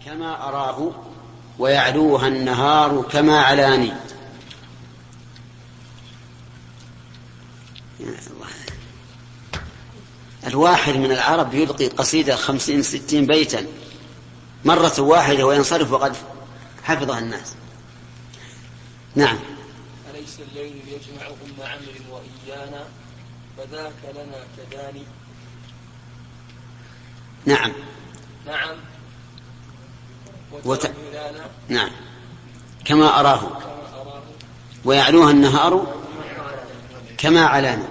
كما أراه ويعلوها النهار كما علاني. الواحد من العرب يلقي قصيدة 50-60 بيتا مرة واحدة وينصرف وقد حفظها الناس. نعم. أليس الليل يجمع أم عمرو وإيانا فذاك لنا كداني. نعم. نعم. نعم كما أراه ويعلوها النهار كما علاني.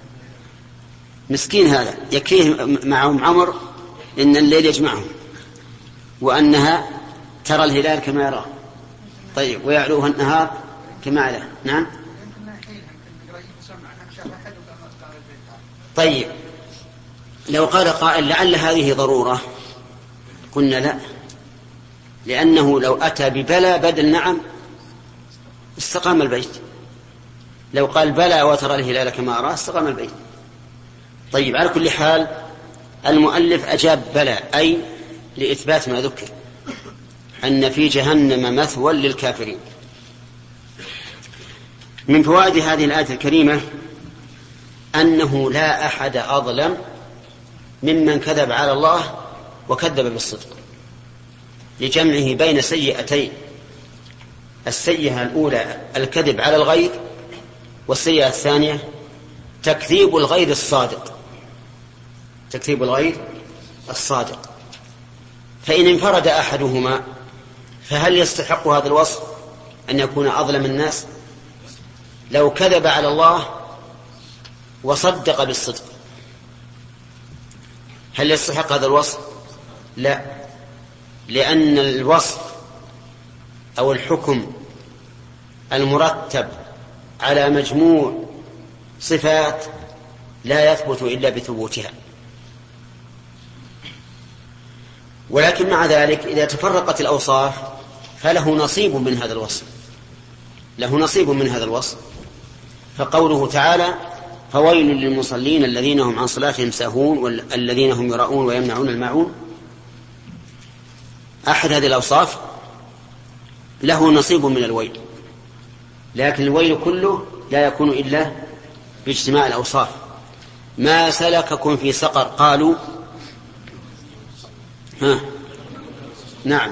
مسكين هذا يكفيه معهم عمر إن الليل يجمعهم وأنها ترى الهلال كما يراه. طيب ويعلوها النهار كما علاه. نعم. طيب لو قال قائل لعل هذه ضرورة قلنا لا، لأنه لو أتى ببلى بدل نعم استقام البيت. لو قال بلى وترى الهلال كما أراه استقام البيت. طيب على كل حال المؤلف أجاب بلى أي لإثبات ما ذكر أن في جهنم مثوى للكافرين. من فوائد هذه الآية الكريمة أنه لا أحد أظلم ممن كذب على الله وكذب بالصدق، لجمعه بين سيئتين: السيئة الأولى الكذب على الغير، والسيئة الثانية تكذيب الغير الصادق. تكذيب الغير الصادق. فإن انفرد أحدهما فهل يستحق هذا الوصف أن يكون أظلم الناس؟ لو كذب على الله وصدق بالصدق هل يستحق هذا الوصف؟ لا، لأن الوصف أو الحكم المرتب على مجموع صفات لا يثبت إلا بثبوتها. ولكن مع ذلك إذا تفرقت الأوصاف فله نصيب من هذا الوصف، له نصيب من هذا الوصف. فقوله تعالى: فويل للمصلين الذين هم عن صلاتهم ساهون والذين هم يراءون ويمنعون الماعون. أحد هذه الأوصاف له نصيب من الويل، لكن الويل كله لا يكون إلا باجتماع الأوصاف. ما سلككم في سقر؟ قالوا نعم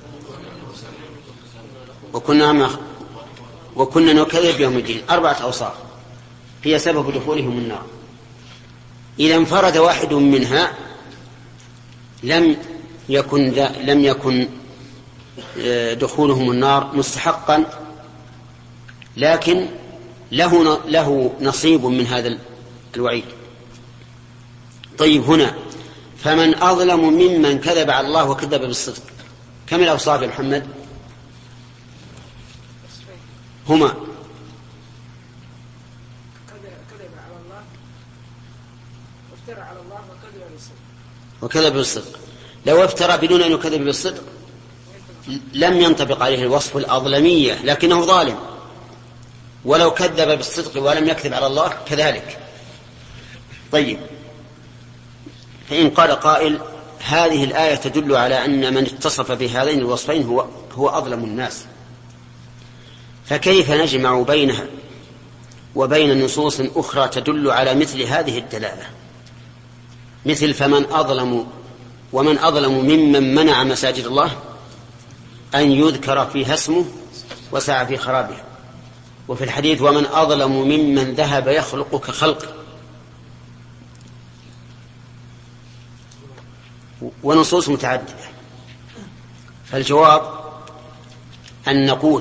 وكنا نكذب يوم الدين. 4 أوصاف هي سبب دخولهم النار. إذا انفرد واحد منها لم يكن دخولهم النار مستحقا، لكن له نصيب من هذا الوعيد. طيب هنا فمن أظلم ممن كذب على الله وكذب بالصدق. كم الأوصاف يا محمد؟ هما كذب على الله وافترى على الله وكذب بالصدق. لو افترى بدون أن يكذب بالصدق لم ينطبق عليه الوصف الأظلمية، لكنه ظالم. ولو كذب بالصدق ولم يكذب على الله كذلك. طيب فإن قال قائل: هذه الآية تدل على أن من اتصف بهذين الوصفين هو أظلم الناس، فكيف نجمع بينها وبين نصوص أخرى تدل على مثل هذه الدلالة، مثل ومن أظلم ممن منع مساجد الله أن يذكر فيها اسمه وسعى في خرابها، وفي الحديث: ومن أظلم ممن ذهب يخلق كخلق. ونصوص متعددة. فالجواب أن نقول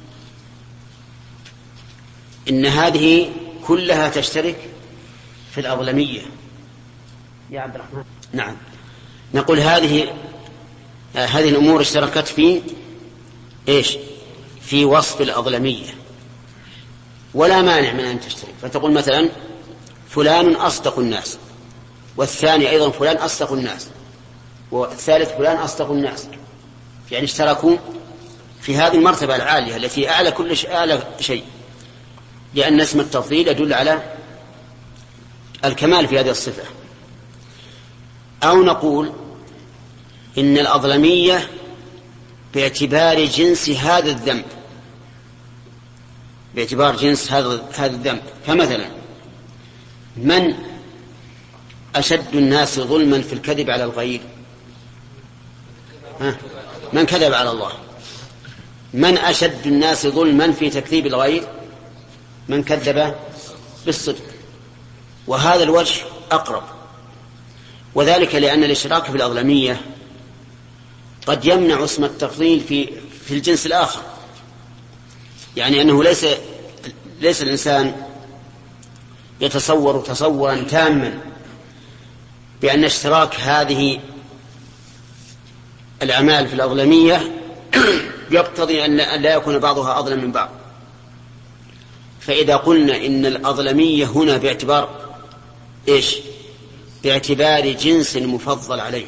إن هذه كلها تشترك في الأظلمية يا عبد الرحمن. نعم، نقول هذه الأمور اشتركت في وصف الأظلمية، ولا مانع من أن تشترك. فتقول مثلا: فلان أصدق الناس، والثاني أيضا فلان أصدق الناس، والثالث فلان أصدق الناس، يعني اشتركوا في هذه المرتبة العالية التي أعلى كل شيء، لأن اسم التفضيل يدل على الكمال في هذه الصفة. أو نقول إن الأظلمية باعتبار جنس هذا الذنب، باعتبار جنس هذا الذنب. فمثلا من أشد الناس ظلما في الكذب على الغير؟ من كذب على الله. من أشد الناس ظلما في تكذيب الغير؟ من كذب بالصدق. وهذا الوجه أقرب، وذلك لأن الإشراك في الأظلمية قد يمنع اسم التفضيل في الجنس الآخر، يعني أنه ليس الإنسان يتصور تصورا تاما بأن اشتراك هذه الأعمال في الأظلمية يقتضي أن لا يكون بعضها أظلم من بعض. فإذا قلنا إن الأظلمية هنا باعتبار إيش؟ باعتبار جنس مفضل عليه،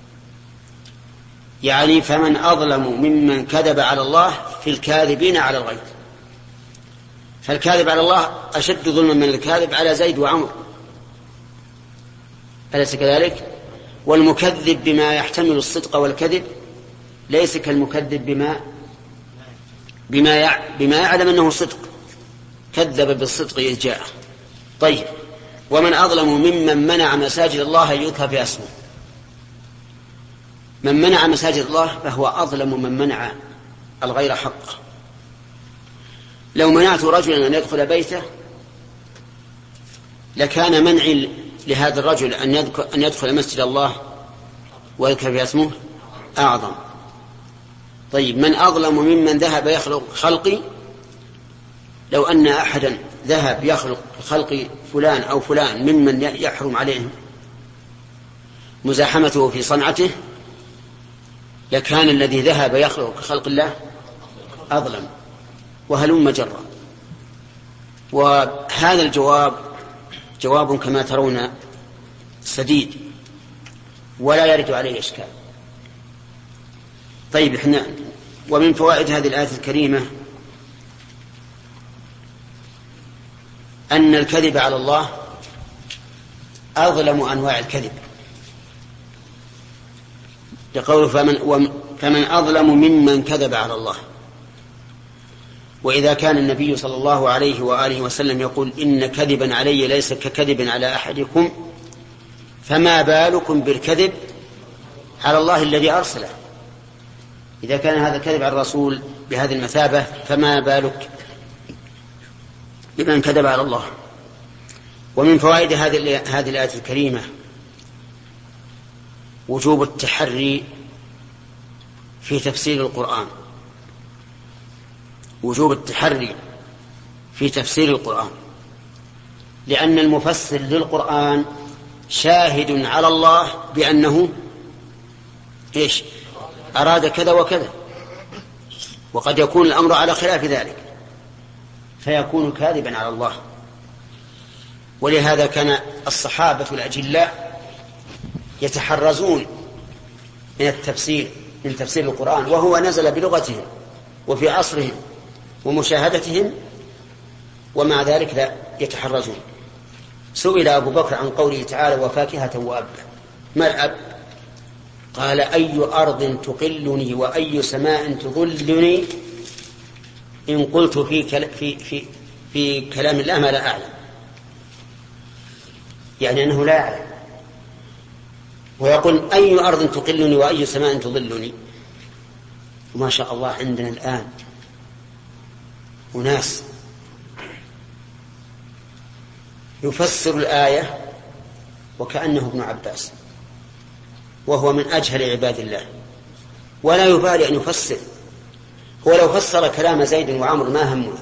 يعني فمن أظلم ممن كذب على الله في الكاذبين على الغير. فالكاذب على الله أشد ظلما من الكاذب على زيد وعمر، أليس كذلك؟ والمكذب بما يحتمل الصدق والكذب ليس كالمكذب بما يعلم أنه صدق، كذب بالصدق إذ جاءه. طيب، ومن أظلم ممن منع مساجد الله يذكر في اسمه. من منع مساجد الله فهو أظلم من منع الغير حقه. لو منعت رجلا أن يدخل بيته لكان منعي لهذا الرجل أن يدخل مسجد الله ويذكر في اسمه أعظم. طيب، من أظلم ممن ذهب يخلق خلقي؟ لو أن أحدا ذهب يخلق خلق فلان أو فلان ممن يحرم عليه مزاحمته في صنعته لكان الذي ذهب يخلق خلق الله أظلم، وهلم جرا. وهذا الجواب جواب كما ترون سديد ولا يرد عليه إشكال. طيب، احنا ومن فوائد هذه الآية الكريمة أن الكذب على الله أظلم أنواع الكذب، لقوله فمن أظلم ممن كذب على الله. وإذا كان النبي صلى الله عليه وآله وسلم يقول إن كذبا علي ليس ككذب على أحدكم، فما بالكم بالكذب على الله الذي أرسله؟ إذا كان هذا الكذب على الرسول بهذه المثابة فما بالك بمن كذب على الله. ومن فوائد هذه الآية الكريمة وجوب التحري في تفسير القرآن، وجوب التحري في تفسير القرآن، لأن المفسر للقرآن شاهد على الله بأنه إيش؟ أراد كذا وكذا، وقد يكون الأمر على خلاف ذلك فيكون كاذبا على الله. ولهذا كان الصحابة الأجلاء يتحرزون من تفسير القرآن، وهو نزل بلغتهم وفي عصرهم ومشاهدتهم، ومع ذلك لا يتحرزون. سئل أبو بكر عن قوله تعالى وفاكهة وأبا، ما الأب؟ قال أي أرض تقلني وأي سماء تظلني إن قلت في كلام الله ما لا أعلم، يعني أنه لا يعلم. ويقول أي أرض تقلني وأي سماء تظلني. وما شاء الله عندنا الآن أناس يفسر الآية وكأنه ابن عباس، وهو من أجهل عباد الله، ولا يبالي أن يفسر. هو لو فسر كلام زيد وعمر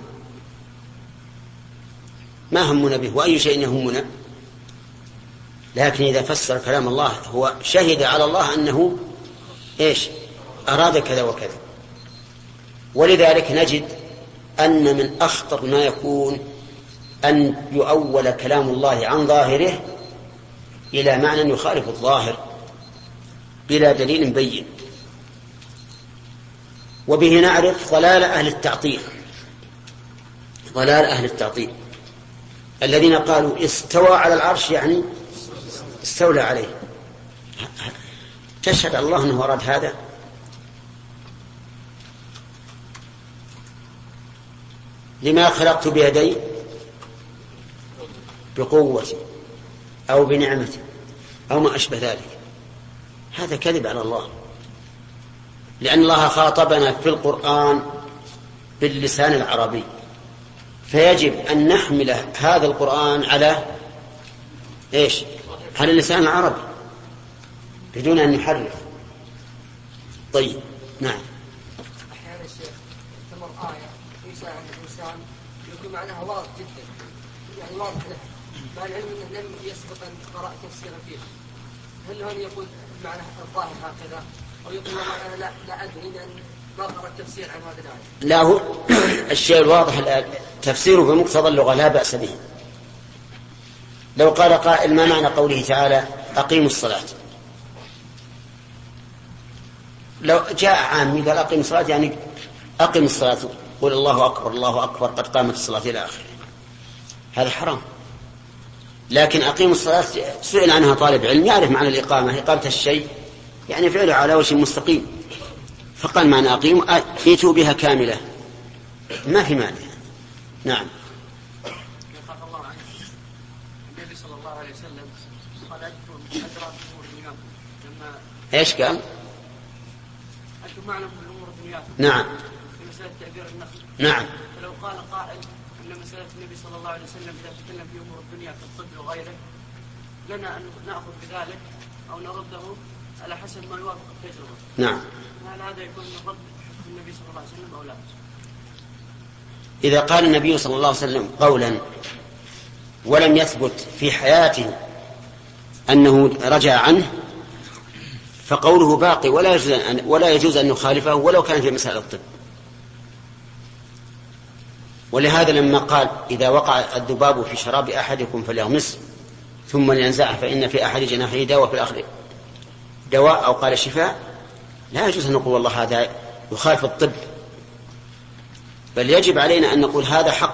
ما همنا به، وأي شيء يهمنا. لكن إذا فسر كلام الله هو شهد على الله أنه إيش؟ أراد كذا وكذا. ولذلك نجد أن من أخطر ما يكون أن يؤول كلام الله عن ظاهره إلى معنى يخالف الظاهر بلا دليل بين. وبه نعرف ضلال أهل التعطيل، ضلال أهل التعطيل الذين قالوا استوى على العرش يعني استولى عليه. تشهد الله أنه أراد هذا؟ لما خلقت بيدي بقوتي أو بنعمتي أو ما أشبه ذلك، هذا كذب على الله، لأن الله خاطبنا في القرآن باللسان العربي، فيجب أن نحمل هذا القرآن على إيش؟ على اللسان العربي بدون أن نحرف. طيب نعم. أحيانا الشيخ تمر آية في ساعة الإنسان يكون معناها واضح جدا، يعني واضح له، مع العلم أنه لم يسبق أن قرأ تفسيرا فيها، هل هون يقول معناها الظاهر هكذا، أو يقول معناها لا أدري لأن ما قرأ التفسير عن هذا الآية؟ لا، هو الشيء الواضح الآن تفسيره بمقتضى اللغة لا بأس به. لو قال قائل ما معنى قوله تعالى أقيموا الصلاة، لو جاء عامي قال أقيم الصلاة يعني أقيم الصلاة، قل الله أكبر الله أكبر قد قامت الصلاة إلى آخره، هذا حرام. لكن أقيم الصلاة سئل عنها طالب علم يعرف معنى الإقامة، إقامة الشيء يعني فعله على وجه مستقيم، فقال معنى أقيم ائتوا بها كاملة ما في معنى. نعم. النبي صلى الله عليه وسلم قال أنتم أدرى بأمور دنياكم، إيش قال؟ أنتم معلم بأمور دنياكم. نعم. في مسألة تعبير النخل. نعم. فلو قال قائل أن مسألة النبي صلى الله عليه وسلم إذا تكلم في أمور الدنيا كالطب وغيره لنا أن نأخذ بذلك أو نرده على حسب ما يوافق التجربة. نعم. هل هذا يكون من رد النبي صلى الله عليه وسلم أو لا؟ إذا قال النبي صلى الله عليه وسلم قولا ولم يثبت في حياته أنه رجع عنه فقوله باقي ولا يجوز أن نخالفه ولو كان في مسألة الطب. ولهذا لما قال إذا وقع الذباب في شراب أحدكم فليغمسه ثم لينزعه فإن في أحد جناحيه دواء وفي الآخر دواء أو قال شفاء، لا يجوز أن نقول والله هذا يخالف الطب، بل يجب علينا أن نقول هذا حق،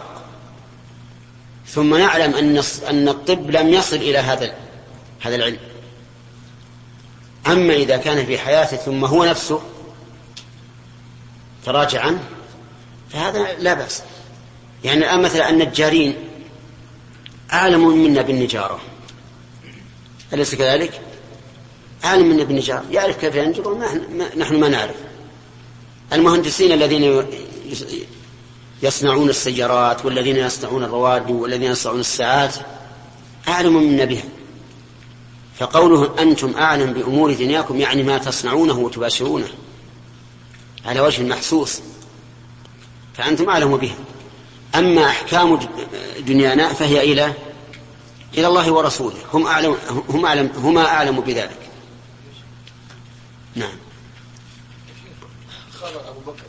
ثم نعلم أن الطب لم يصل إلى هذا العلم. أما إذا كان في حياته ثم هو نفسه تراجع عنه فهذا لا بأس. يعني الآن مثلا النجارين أعلم منا بالنجارة، أليس كذلك؟ أعلم منا بالنجارة، يعرف كيف ينجر نحن ما نعرف. المهندسين الذين يصنعون السيارات والذين يصنعون الرواد والذين يصنعون الساعات أعلم منا بها، فقوله أنتم أعلم بأمور دنياكم يعني ما تصنعونه وتباشرونه على وجه المحسوس، فأنتم أعلم بها. أما أحكام دنيانا فهي إلى الله ورسوله، هما أعلم بذلك. نعم. قال أبو بكر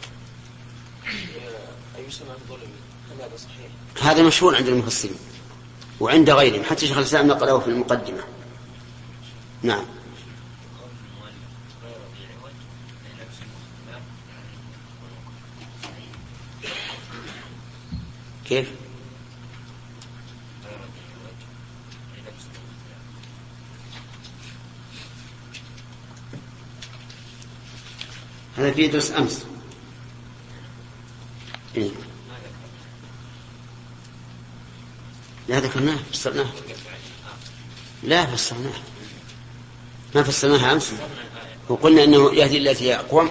أيسمع الظلم، هل هذا صحيح؟ هذا مشهور عند المفسرين وعند غيرهم، حتى شيخ الإسلام نقله في المقدمة. نعم. كيف؟ هذا في درس أمس. إيه؟ لا ذكرناه فسرناه، لا فسرناه ما فسرناها أمس، وقلنا أنه يهدي التي هي أقوم.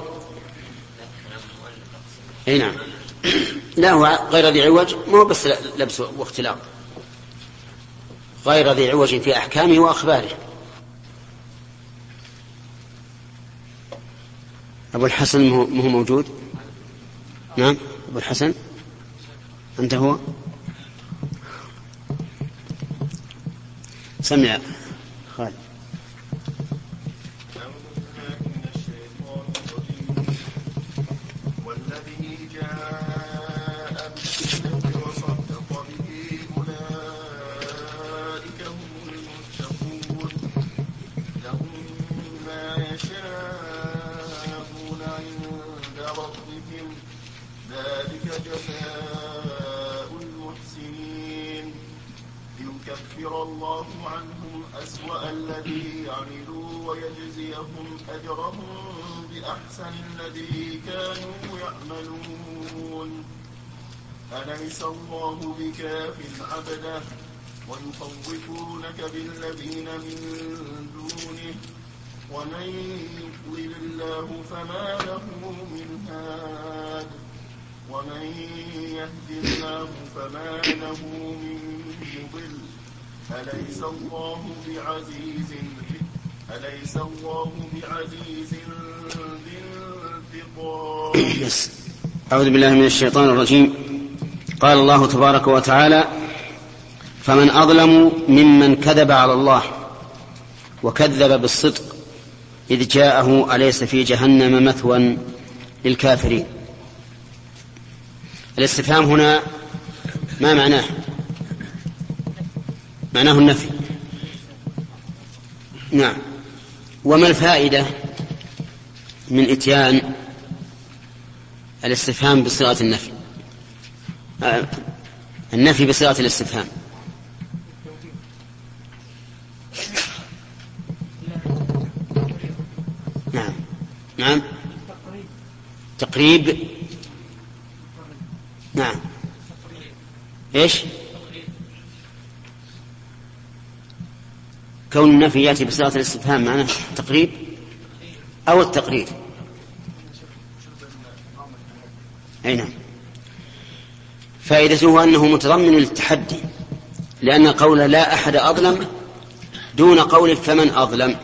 أي نعم. لا هو غير ذي عوج، ما هو بس لبس واختلاط، غير ذي عوج في أحكامه وأخباره. أبو الحسن مو موجود؟ نعم أبو الحسن أنت هو؟ سمع خالد. والذي جاء بالصدق وصدق به أولئك هم المتقون، لهم ما يشاءون عند ربهم ذلك جزاء المحسنين، ليكفر الله عنهم أسوأ الذي عملوا ويجزيهم أجرهم بأحسن الذي كانوا يعملون. أليس الله بكاف عبده ويخوفونك بالذين من دونه ومن يضلل الله فما له من هاد ومن يهد الله فما له من مضل أليس الله بعزيز ذي انتقام. أعوذ بالله من الشيطان الرجيم. قال الله تبارك وتعالى: فمن أظلم ممن كذب على الله وكذب بالصدق إذ جاءه أليس في جهنم مثوى للكافرين. الاستفهام هنا ما معناه؟ معناه النفي. نعم. وما الفائدة من إتيان الاستفهام بصيغة النفي؟ النفي بصيغة الاستفهام. نعم. تقريب. نعم. ايش؟ كون النفي يأتي بصيغة الاستفهام معناه تقريب أو التقرير. أي نعم. فائدته أنه متضمن للتحدي، لأن قول لا أحد أظلم دون قول فمن أظلم،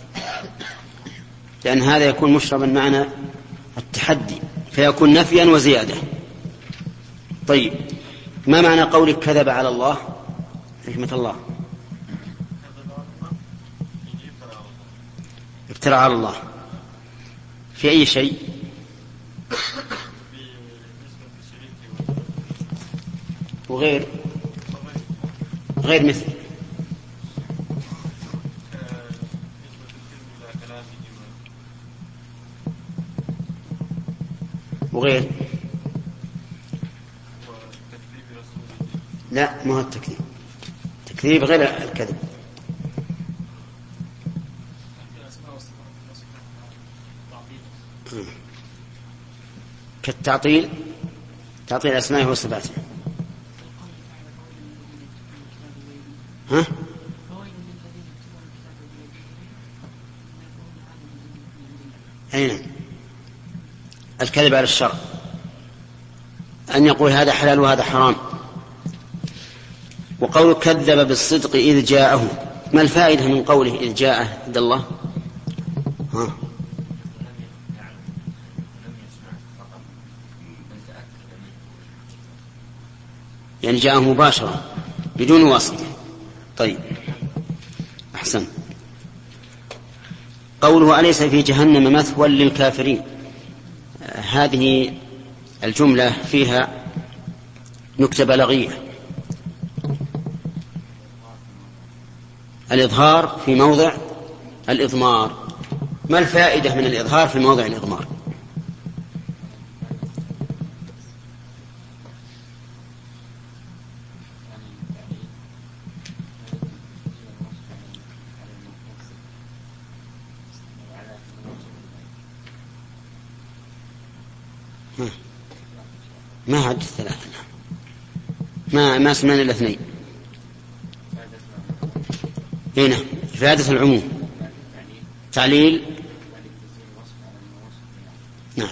لأن هذا يكون مشربا معنى التحدي فيكون نفيا وزيادة. طيب، ما معنى قولك كذب على الله؟ حكمة الله افترى على الله في أي شيء؟ وغير مثل وغير. لا، ما هو التكذيب. التكذيب غير الكذب. كالتعطيل، تعطيل أسمائه وصفاته. ها؟ أين الكذب على الشرع، أن يقول هذا حلال وهذا حرام. وقول كذب بالصدق إذ جاءه، ما الفائدة من قوله إذ جاءه عند الله؟ ها؟ يعني جاءه مباشرة بدون واسطة. طيب، أحسن. قوله أليس في جهنم مثوى للكافرين، هذه الجملة فيها نكتة بلاغية. الإظهار في موضع الإضمار. ما الفائدة من الإظهار في موضع الإضمار؟ ما عد الثلاثة، ما سمعنا الاثنين. هنا إفادة العموم، تعليل. نعم.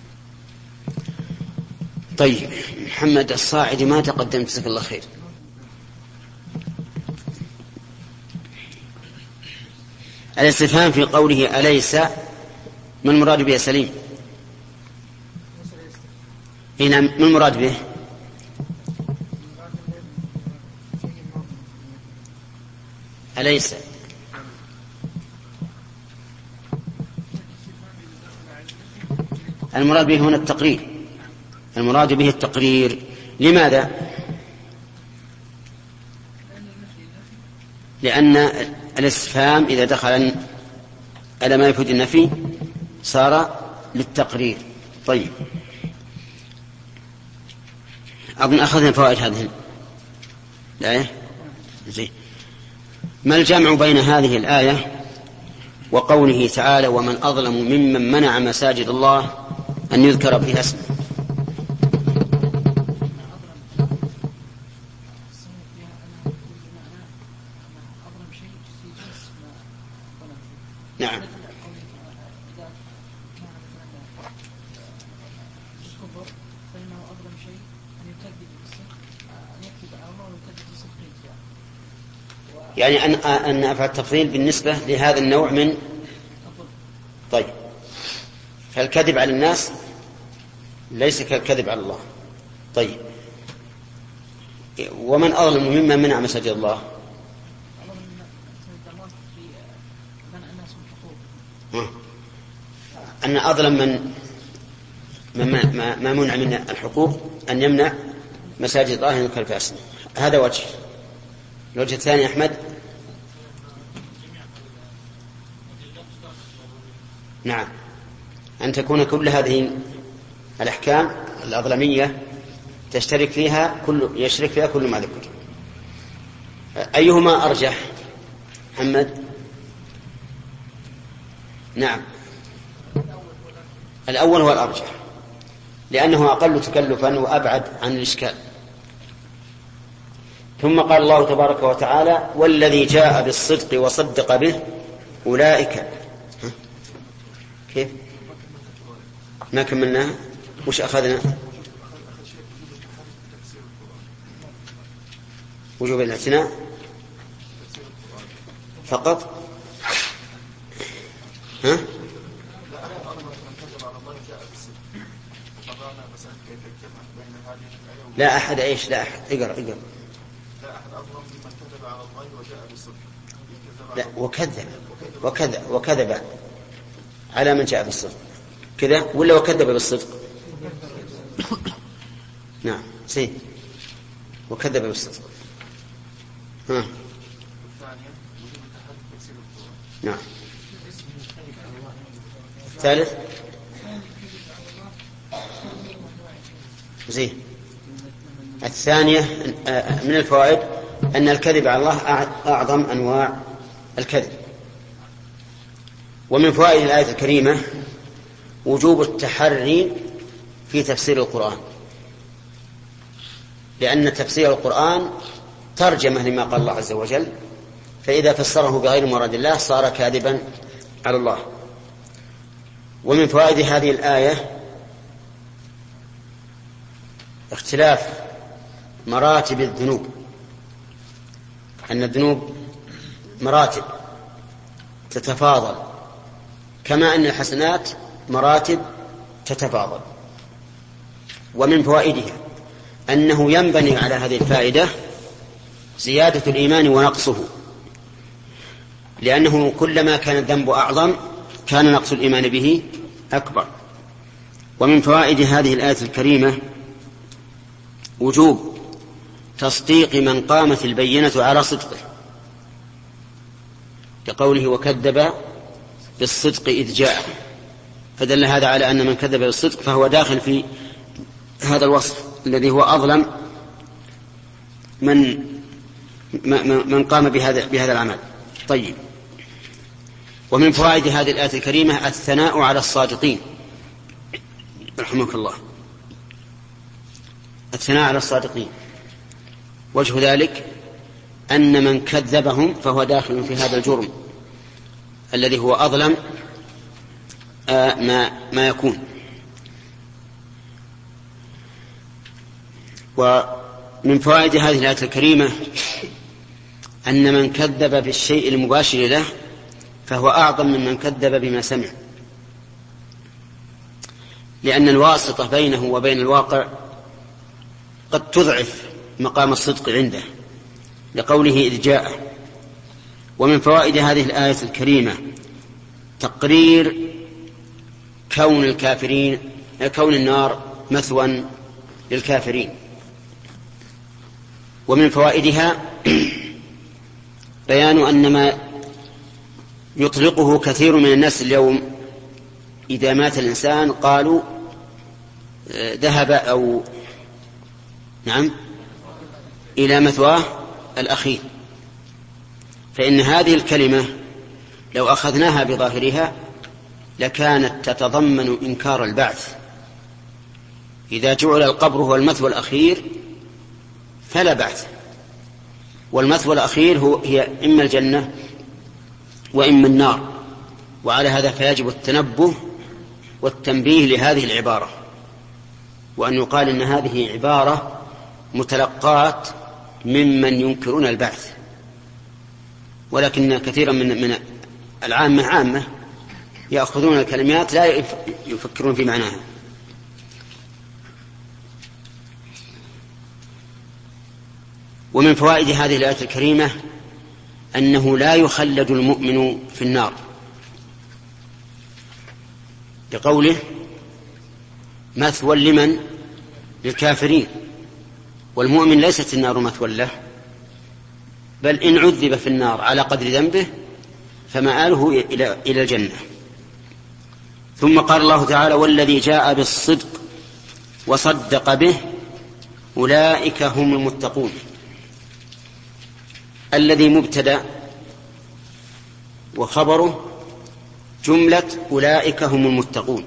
طيب، محمد الصاعدي ما تقدم، جزاك الله خير. الاستفهام في قوله أليس، ما المراد به سليم؟ هنا ما المراد به؟ أليس المراد به هنا التقرير؟ المراد به التقرير. لماذا؟ لأن الاستفهام إذا دخل على ما يفيد النفي صار للتقرير. طيب، أظن أخذنا فوائد هذه الآية. ما الجمع بين هذه الآية وقوله تعالى ومن أظلم ممن منع مساجد الله أن يذكر فيها اسمه؟ الكفر فإنه أظلم شيء أن يكذب بالصدق، أن يكذب على الله ويكذب بصدقه. يعني أن أفعل التفضيل بالنسبة لهذا النوع من. طيب، فالكذب على الناس ليس كالكذب على الله. طيب، ومن أظلم ممن منع مساجد الله؟ أن أظلم ما منع من الحقوق أن يمنع مساجد الله ينكر في أسنه. هذا وجه. الوجه الثاني أحمد. نعم، أن تكون كل هذه الأحكام الأظلمية يشترك فيها كل ما ذكر. أيهما أرجح محمد؟ نعم، الأول هو الأرجح لأنه أقل تكلفا وأبعد عن الإشكال. ثم قال الله تبارك وتعالى: والذي جاء بالصدق وصدق به أولئك. كيف ما كملناها؟ وش أخذنا؟ وجوب الاعتناء فقط. ها؟ لا أحد إيش؟ لا أحد. اقرأ. لا أحد أظلم ممن كذب على الله وجاء بالصدق. لا، وكذب على من جاء بالصدق كذا، ولا وكذب بالصدق؟ نعم، سيد وكذب بالصدق. ها. نعم. الثالث زين. الثانية من الفوائد أن الكذب على الله أعظم أنواع الكذب. ومن فوائد الآية الكريمة وجوب التحري في تفسير القرآن، لأن تفسير القرآن ترجمة لما قال الله عز وجل، فإذا فسره بغير مراد الله صار كاذبا على الله. ومن فوائد هذه الآية اختلاف مراتب الذنوب، أن الذنوب مراتب تتفاضل، كما أن الحسنات مراتب تتفاضل. ومن فوائدها أنه ينبني على هذه الفائدة زيادة الإيمان ونقصه، لأنه كلما كان الذنب أعظم كان نقص الإيمان به أكبر. ومن فوائد هذه الآية الكريمة وجوب تصديق من قامت البينة على صدقه، لقوله وكذب بالصدق إذ جاء، فدل هذا على أن من كذب بالصدق فهو داخل في هذا الوصف الذي هو أظلم من قام بهذا العمل. طيب، ومن فوائد هذه الآية الكريمة الثناء على الصادقين رحمك الله، الثناء على الصادقين. وجه ذلك أن من كذبهم فهو داخل في هذا الجرم الذي هو أظلم ما يكون. ومن فوائد هذه الآية الكريمة أن من كذب بالشيء المباشر له فهو أعظم ممن كذب بما سمع، لأن الواسطة بينه وبين الواقع قد تضعف مقام الصدق عنده، لقوله إذ جاء. ومن فوائد هذه الآية الكريمة تقرير كون النار مثوى للكافرين. ومن فوائدها بيان أن ما يطلقه كثير من الناس اليوم إذا مات الإنسان قالوا ذهب أو نعم إلى مثواه الأخير، فإن هذه الكلمة لو أخذناها بظاهرها لكانت تتضمن إنكار البعث. إذا جعل القبر هو المثوى الأخير فلا بعث، والمثوى الأخير هي إما الجنة وإما النار. وعلى هذا فيجب التنبه والتنبيه لهذه العبارة، وأن يقال إن هذه عبارة متلقاة ممن ينكرون البعث، ولكن كثيرا من العامة يأخذون الكلمات لا يفكرون في معناها. ومن فوائد هذه الآية الكريمة أنه لا يخلد المؤمن في النار، لقوله مثوى لمن؟ للكافرين، والمؤمن ليست النار مثوى له، بل إن عذب في النار على قدر ذنبه فمآله إلى الجنة. ثم قال الله تعالى والذي جاء بالصدق وصدق به أولئك هم المتقون. الذي مبتدأ وخبره جملة أولئك هم المتقون،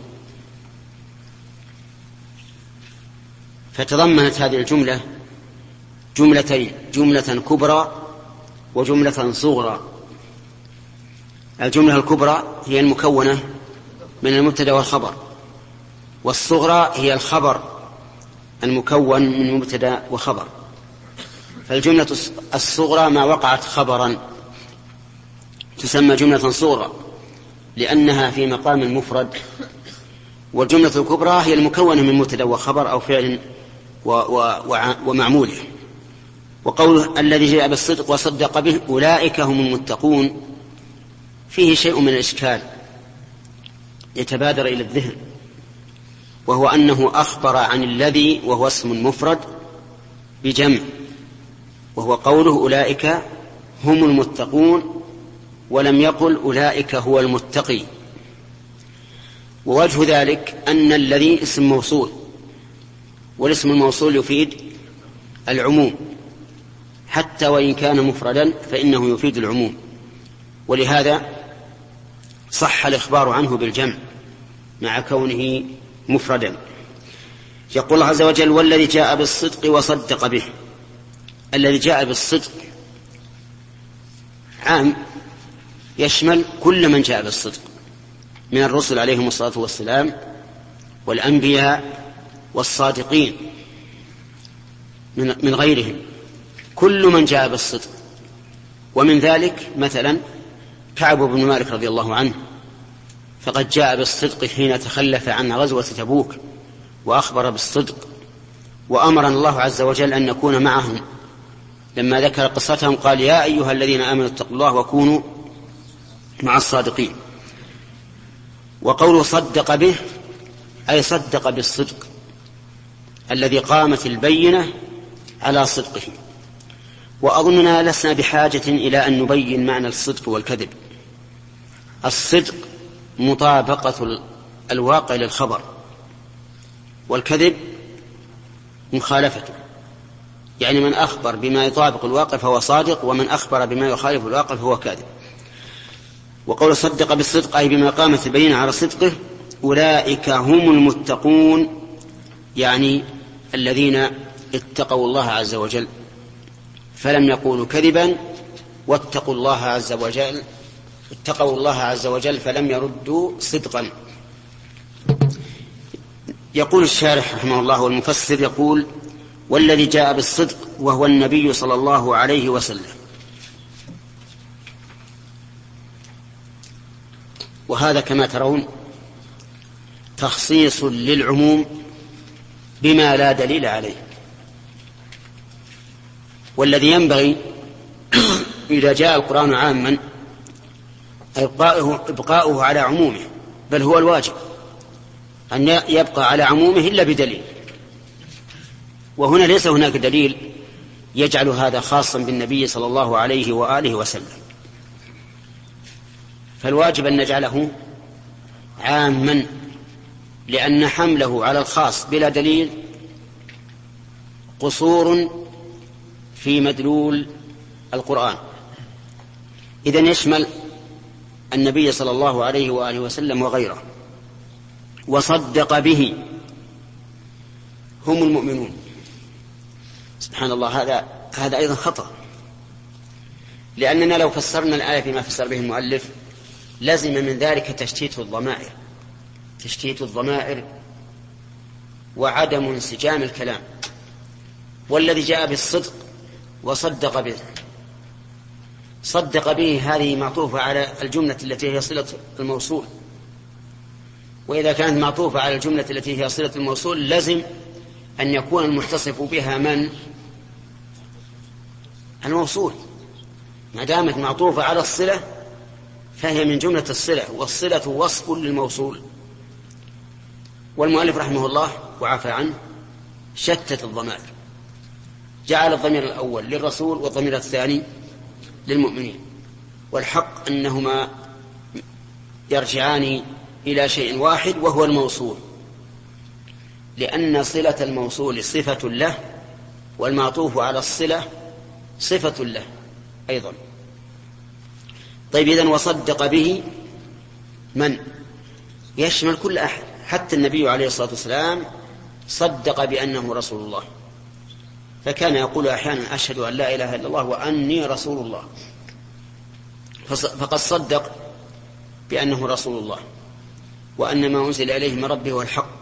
فتضمنت هذه الجملة جملتين، جملة كبرى وجملة صغرى. الجملة الكبرى هي المكونة من المبتدأ والخبر، والصغرى هي الخبر المكون من مبتدأ وخبر. فالجملة الصغرى ما وقعت خبرا تسمى جملة صغرى لأنها في مقام المفرد، والجملة الكبرى هي المكونة من مبتدأ وخبر أو فعل ومعموله. وقوله الذي جاء بالصدق وصدق به أولئك هم المتقون فيه شيء من الإشكال يتبادر إلى الذهن، وهو أنه أخبر عن الذي وهو اسم مفرد بجمع، وهو قوله أولئك هم المتقون، ولم يقل أولئك هو المتقي. ووجه ذلك أن الذي اسم موصول، والاسم الموصول يفيد العموم، حتى وإن كان مفردا فإنه يفيد العموم، ولهذا صح الإخبار عنه بالجمع مع كونه مفردا. يقول الله عز وجل والذي جاء بالصدق وصدق به. الذي جاء بالصدق عام يشمل كل من جاء بالصدق من الرسل عليهم الصلاة والسلام والأنبياء والصادقين من غيرهم، كل من جاء بالصدق. ومن ذلك مثلا كعب بن مالك رضي الله عنه، فقد جاء بالصدق حين تخلف عن غزوة تبوك وأخبر بالصدق، وأمرنا الله عز وجل أن نكون معهم. لما ذكر قصتهم قال يا أيها الذين آمنوا اتقوا الله وكونوا مع الصادقين. وقوله صدق به أي صدق بالصدق الذي قامت البينة على صدقه. وأظننا لسنا بحاجة إلى أن نبين معنى الصدق والكذب. الصدق مطابقة الواقع للخبر، والكذب مخالفته، يعني من أخبر بما يطابق الواقع فهو صادق، ومن أخبر بما يخالف الواقع فهو كاذب. وقول صدق بالصدق أي بما قامت البينة على صدقه. أولئك هم المتقون، يعني الذين اتقوا الله عز وجل فلم يقولوا كذبا، واتقوا الله عز وجل، اتقوا الله عز وجل فلم يردوا صدقا. يقول الشارح رحمه الله والمفسر يقول والذي جاء بالصدق وهو النبي صلى الله عليه وسلم. وهذا كما ترون تخصيص للعموم بما لا دليل عليه. والذي ينبغي إذا جاء القرآن عاما إبقاؤه على عمومه، بل هو الواجب أن يبقى على عمومه إلا بدليل. وهنا ليس هناك دليل يجعل هذا خاصا بالنبي صلى الله عليه وآله وسلم، فالواجب أن نجعله عاما، لأن حمله على الخاص بلا دليل قصور في مدلول القرآن. إذن يشمل النبي صلى الله عليه وآله وسلم وغيره. وصدق به هم المؤمنون. سبحان الله، هذا أيضا خطأ، لأننا لو فسرنا الآية بما فسر به المؤلف لزم من ذلك تشتيت الضمائر، تشتيت الضمائر وعدم انسجام الكلام. والذي جاء بالصدق وصدق به، صدق به هذه معطوفة على الجملة التي هي صلة الموصول، وإذا كانت معطوفة على الجملة التي هي صلة الموصول لازم أن يكون المتصف بها من؟ الموصول. ما دامت معطوفة على الصلة فهي من جملة الصلة، والصلة وصف للموصول. والمؤلف رحمه الله وعفى عنه شتت الضمائر، جعل الضمير الأول للرسول والضمير الثاني للمؤمنين، والحق أنهما يرجعان إلى شيء واحد وهو الموصول، لأن صلة الموصول صفة له، والمعطوف على الصلة صفة له أيضا. طيب إذن وصدق به من؟ يشمل كل أحد، حتى النبي عليه الصلاة والسلام صدق بأنه رسول الله، فكان يقول أحيانا أشهد أن لا إله إلا الله وأني رسول الله، فقد صدق بأنه رسول الله وأن ما أنزل إليه من ربه هو الحق.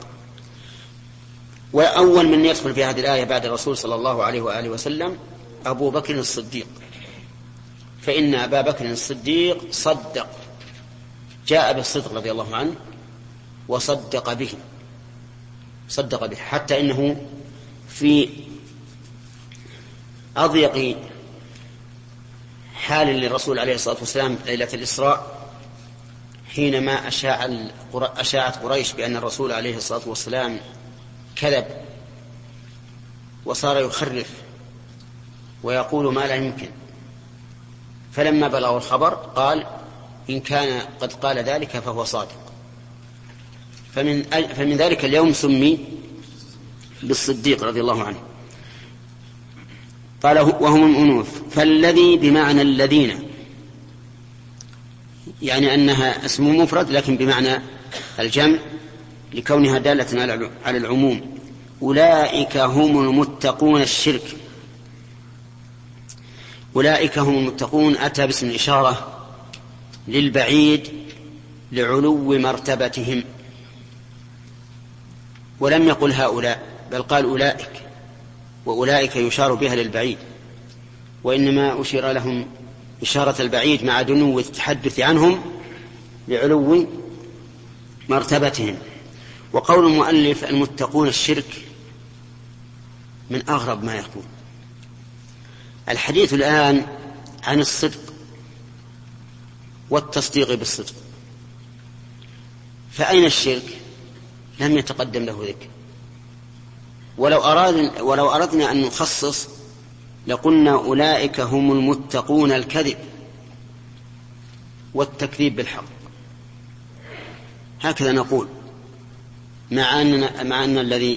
وأول من يدخل في هذه الآية بعد الرسول صلى الله عليه وآله وسلم أبو بكر الصديق، فإن أبا بكر الصديق صدق، جاء بالصدق رضي الله عنه وصدق به، صدق به، حتى إنه في أضيق حال للرسول عليه الصلاة والسلام ليلة الإسراء، حينما أشاعت قريش بأن الرسول عليه الصلاة والسلام كذب وصار يخرف ويقول ما لا يمكن، فلما بلغوا الخبر قال إن كان قد قال ذلك فهو صادق. فمن ذلك اليوم سمي بالصديق رضي الله عنه. قال وهم الأنوث، فالذي بمعنى الذين، يعني أنها اسم مفرد لكن بمعنى الجمع لكونها دالة على العموم. أولئك هم المتقون الشرك، أولئك هم المتقون أتى باسم الإشارة للبعيد لعلو مرتبتهم، ولم يقل هؤلاء بل قال أولئك، وأولئك يشار بها للبعيد، وإنما أشير لهم إشارة البعيد مع دنو التحدث عنهم لعلو مرتبتهم. وقول المؤلف المتقون الشرك من أغرب ما يكون. الحديث الآن عن الصدق والتصديق بالصدق، فأين الشرك؟ لم يتقدم له ذكر. ولو أردنا أن نخصص لقلنا أولئك هم المتقون الكذب والتكذيب بالحق، هكذا نقول، مع أن الذي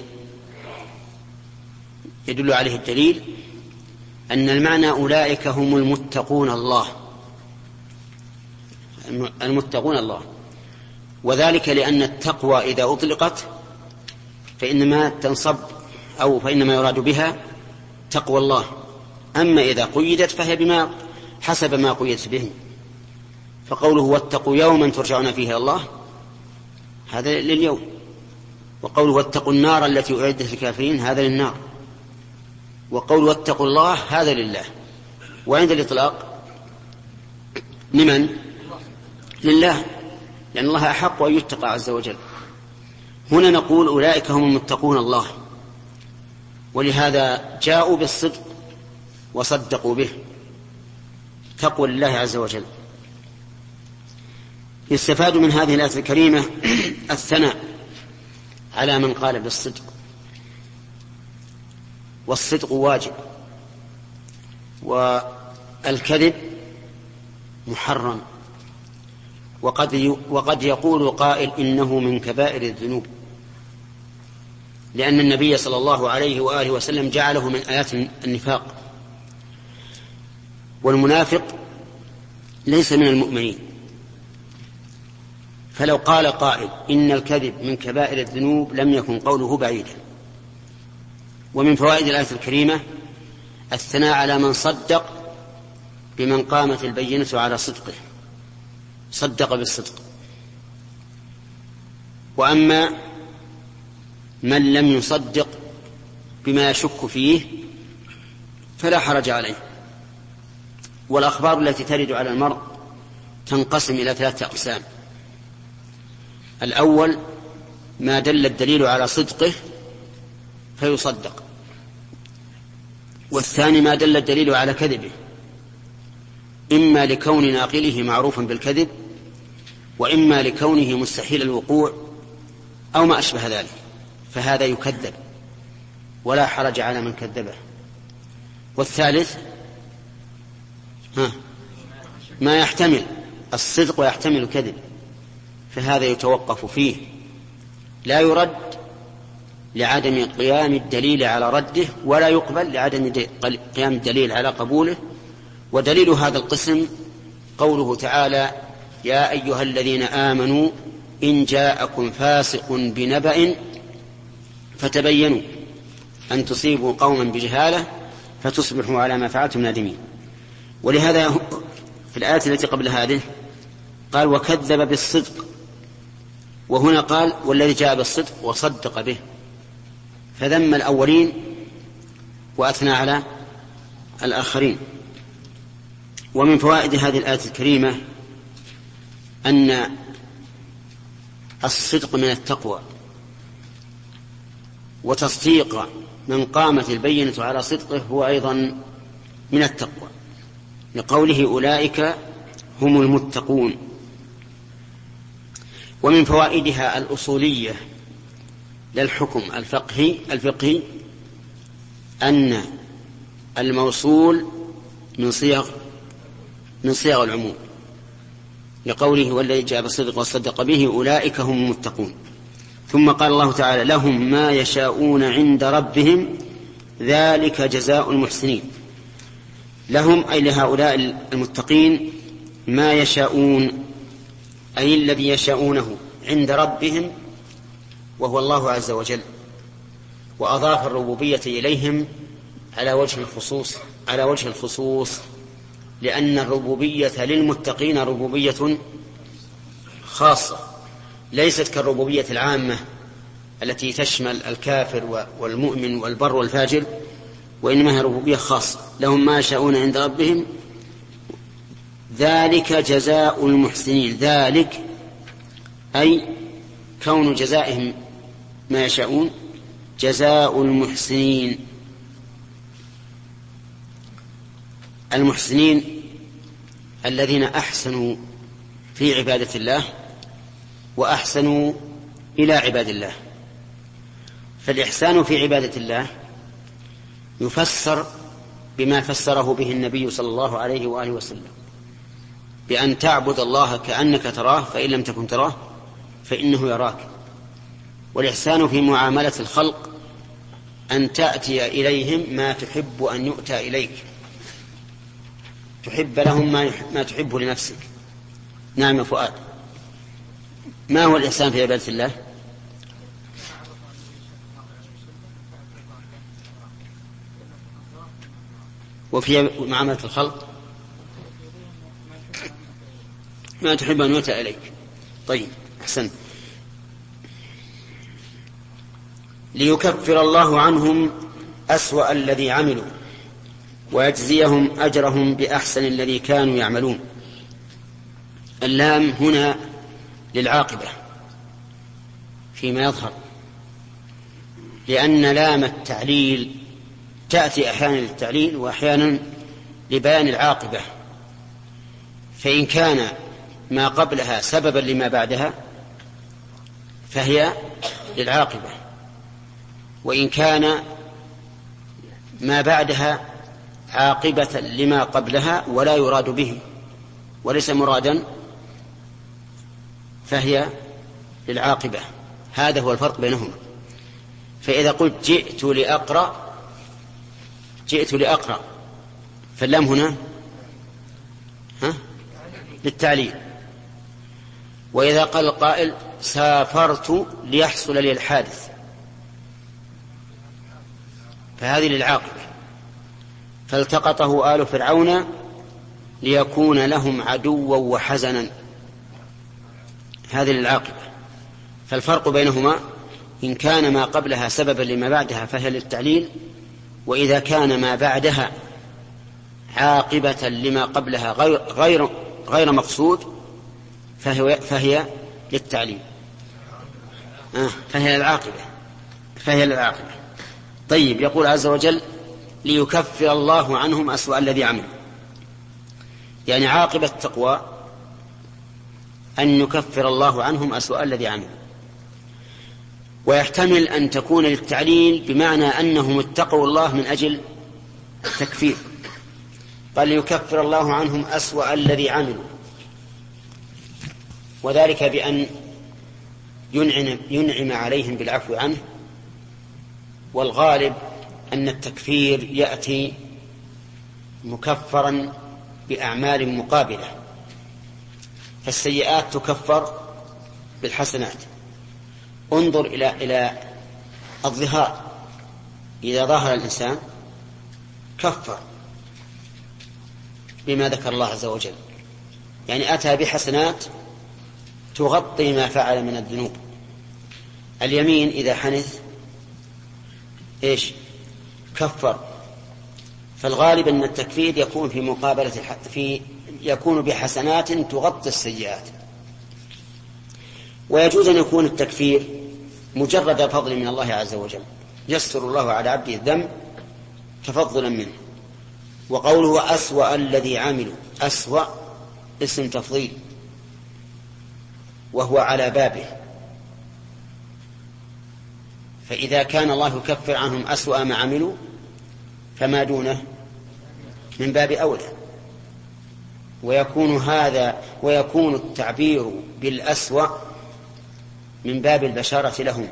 يدل عليه الدليل أن المعنى أولئك هم المتقون الله، المتقون الله، وذلك لأن التقوى إذا أطلقت فإنما تنصب أو فإنما يراد بها تقوى الله، أما إذا قيدت فهي بما حسب ما قيدت به. فقوله واتقوا يوما ترجعون فيه إلى الله هذا لليوم، وقوله واتقوا النار التي أعدت للكافرين هذا للنار، وقوله واتقوا الله هذا لله. وعند الإطلاق لمن؟ لله، لأن الله أحق أن يتقى عز وجل. هنا نقول أولئك هم المتقون الله، ولهذا جاءوا بالصدق وصدقوا به، تقوى لله عز وجل. يستفاد من هذه الآية الكريمة الثناء على من قال بالصدق، والصدق واجب، والكذب محرم، وقد يقول قائل إنه من كبائر الذنوب، لأن النبي صلى الله عليه وآله وسلم جعله من آيات النفاق، والمنافق ليس من المؤمنين. فلو قال قائل إن الكذب من كبائر الذنوب لم يكن قوله بعيدا. ومن فوائد الآية الكريمة الثناء على من صدق بمن قامت البينة على صدقه، صدق بالصدق. وأما من لم يصدق بما يشك فيه فلا حرج عليه. والأخبار التي ترد على المرء تنقسم إلى 3 أقسام: الأول ما دل الدليل على صدقه فيصدق، والثاني ما دل الدليل على كذبه، إما لكون ناقله معروفا بالكذب، وإما لكونه مستحيل الوقوع أو ما أشبه ذلك، فهذا يكذب ولا حرج على من كذبه. والثالث ما يحتمل الصدق ويحتمل الكذب، فهذا يتوقف فيه، لا يرد لعدم قيام الدليل على رده، ولا يقبل لعدم قيام الدليل على قبوله. ودليل هذا القسم قوله تعالى: يا أيها الذين آمنوا إن جاءكم فاسق بنبأ فتبينوا أن تصيبوا قوما بجهالة فتصبحوا على ما فعلتم نادمين. ولهذا في الآية التي قبل هذه قال: وكذب بالصدق، وهنا قال: والذي جاء بالصدق وصدق به، فذم الأولين وأثنى على الآخرين. ومن فوائد هذه الآية الكريمة أن الصدق من التقوى، وتصديق من قامت البينة على صدقه هو أيضا من التقوى، لقوله: أولئك هم المتقون. ومن فوائدها الأصولية للحكم الفقهي أن الموصول من صيغ العموم، لقوله: والذي جاء بالصدق وصدق به أولئك هم المتقون. ثم قال الله تعالى: لهم ما يشاءون عند ربهم ذلك جزاء المحسنين. لهم أي لهؤلاء المتقين ما يشاءون، أي الذي يشاءونه عند ربهم وهو الله عز وجل، وأضاف الربوبية إليهم على وجه الخصوص، لأن الربوبية للمتقين ربوبية خاصة، ليست كالربوبية العامة التي تشمل الكافر والمؤمن والبر والفاجر، وإنما هي ربوبية خاصة. لهم ما يشاءون عند ربهم ذلك جزاء المحسنين. ذلك أي كون جزائهم ما يشاءون جزاء المحسنين. المحسنين الذين أحسنوا في عبادة الله وأحسنوا إلى عباد الله. فالإحسان في عبادة الله يفسر بما فسره به النبي صلى الله عليه وآله وسلم، بأن تعبد الله كأنك تراه، فإن لم تكن تراه فإنه يراك. والإحسان في معاملة الخلق أن تأتي إليهم ما تحب أن يؤتى إليك، تحب لهم ما تحب لنفسك. نعم يا فؤاد، ما هو الإحسان في عبادة الله؟ وفي معاملة الخلق ما تحب أن يؤتى إليك. طيب، أحسن. ليكفر الله عنهم أسوأ الذي عملوا ويجزيهم أجرهم بأحسن الذي كانوا يعملون. اللام هنا للعاقبة فيما يظهر، لأن لام التعليل تأتي أحيانا للتعليل وأحيانا لبيان العاقبة، فإن كان ما قبلها سببا لما بعدها فهي للعاقبة، وإن كان ما بعدها عاقبة لما قبلها ولا يراد به وليس مرادا فهي للعاقبة. هذا هو الفرق بينهما. فإذا قلت جئت لأقرأ فاللام هنا للتعليل. وإذا قال القائل سافرت ليحصل لي الحادث فهذه للعاقبة. فالتقطه آل فرعون ليكون لهم عدوا وحزنا، هذه للعاقبة. فالفرق بينهما إن كان ما قبلها سببا لما بعدها فهي للتعليل، وإذا كان ما بعدها عاقبة لما قبلها غير مقصود فهي للتعليل، فهي للعاقبة. طيب، يقول عز وجل ليكفر الله عنهم أسوأ الذي عملوا، يعني عاقبة التقوى أن يكفر الله عنهم أسوأ الذي عملوا. ويحتمل أن تكون للتعليل بمعنى أنهم اتقوا الله من أجل التكفير، قال ليكفر الله عنهم أسوأ الذي عملوا، وذلك بأن ينعم عليهم بالعفو عنه. والغالب أن التكفير يأتي مكفرا بأعمال مقابلة، فالسيئات تكفر بالحسنات. انظر إلى الظهار، إذا ظهر الإنسان كفر بما ذكر الله عز وجل، يعني أتى بحسنات تغطي ما فعل من الذنوب. اليمين إذا حنث كفر. فالغالب أن التكفير يكون في مقابلة يكون بحسنات تغطي السيئات. ويجوز أن يكون التكفير مجرد فضل من الله عز وجل، يسر الله على عبده الذنب تفضلا منه. وقوله أسوأ الذي عملوا، أسوأ اسم تفضيل وهو على بابه، فإذا كان الله يكفر عنهم أسوأ ما عملوا فما دونه من باب أولى. ويكون التعبير بالأسوأ من باب البشارة لهم،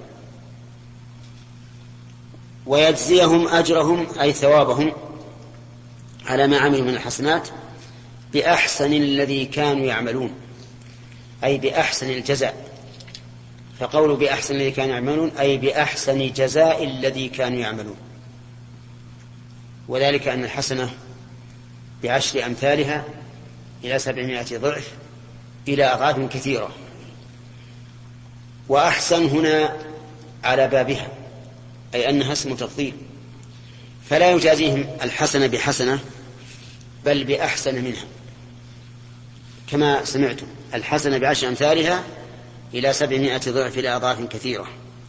ويجزيهم أجرهم أي ثوابهم على ما عملوا من الحسنات بأحسن الذي كانوا يعملون، أي بأحسن الجزاء. فقولوا بأحسن الذي كانوا يعملون أي بأحسن جزاء الذي كانوا يعملون. وذلك أن الحسنة ب10 أمثالها إلى 700 ضعف إلى أضعاف كثيرة. وأحسن هنا على بابها، أي أنها اسم تفضيل، فلا يجازيهم الحسنة بحسنة بل بأحسن منها، كما سمعتم الحسنة ب10 أمثالها إلى 700 ضعف إلى أضعاف كثيرة.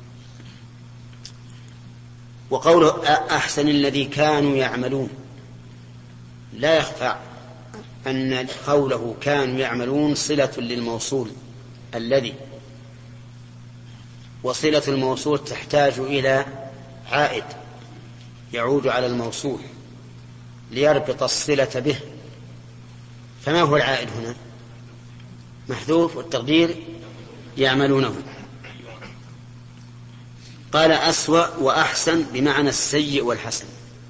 وقوله أحسن الذي كانوا يعملون، لا يخفى أن قوله كانوا يعملون صلة للموصول الذي، وصلة الموصول تحتاج إلى عائد يعود على الموصول ليربط الصلة به. فما هو العائد هنا؟ محذوف، والتقدير يعملونه. قال أسوأ وأحسن بمعنى السيء والحسن.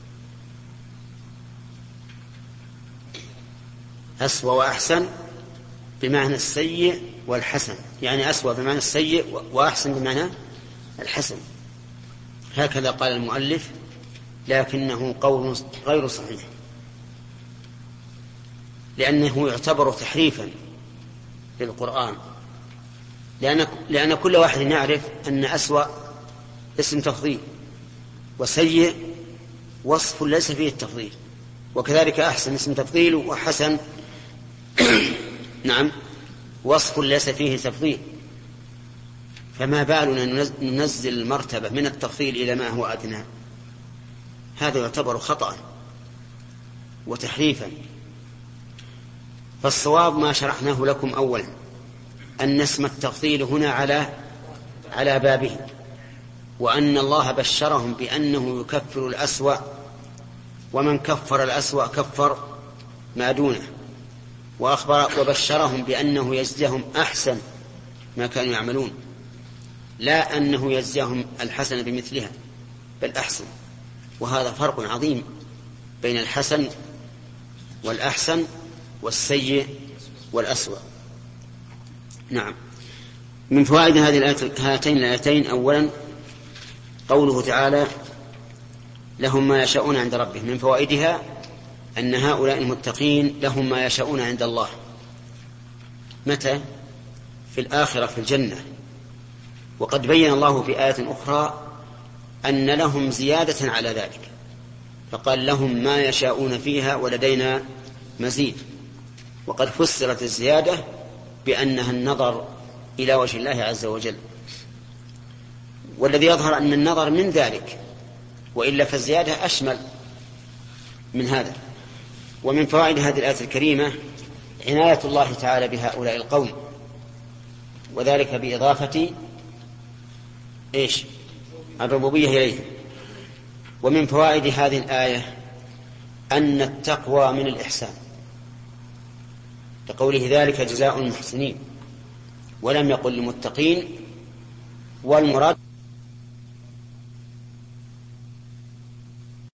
أسوأ وأحسن بمعنى السيء والحسن، يعني أسوأ بمعنى السيء وأحسن بمعنى الحسن. هكذا قال المؤلف، لكنه قول غير صحيح، لأنه يعتبر تحريفا للقرآن، لأن كل واحد يعرف أن أسوأ اسم تفضيل، وسيء وصف ليس فيه التفضيل، وكذلك أحسن اسم تفضيل، وحسن نعم وصف ليس فيه تفضيل. فما بالنا ننزل المرتبة من التفضيل إلى ما هو أدنى؟ هذا يعتبر خطأ وتحريفا. فالصواب ما شرحناه لكم أولا، أن اسم التفضيل هنا على بابه، وأن الله بشرهم بأنه يكفر الأسوأ، ومن كفر الأسوأ كفر ما دونه، وبشرهم بأنه يجزيهم أحسن ما كانوا يعملون، لا أنه يجزيهم الحسن بمثلها بل أحسن. وهذا فرق عظيم بين الحسن والأحسن والسيء والأسوأ. نعم. من فوائد هاتين الآيتين: أولا قوله تعالى لهم ما يشاءون عند ربهم. من فوائدها أن هؤلاء المتقين لهم ما يشاءون عند الله. متى؟ في الآخرة في الجنة. وقد بين الله في آية أخرى أن لهم زيادة على ذلك، فقال لهم ما يشاءون فيها ولدينا مزيد. وقد فسرت الزيادة بأنها النظر إلى وجه الله عز وجل، والذي يظهر أن النظر من ذلك، وإلا فالزيادة أشمل من هذا. ومن فوائد هذه الآية الكريمة عناية الله تعالى بهؤلاء القوم، وذلك بإضافة الربوبية إليهم. ومن فوائد هذه الآية أن التقوى من الإحسان، لقوله ذلك جزاء المحسنين، ولم يقل للمتقين، والمراد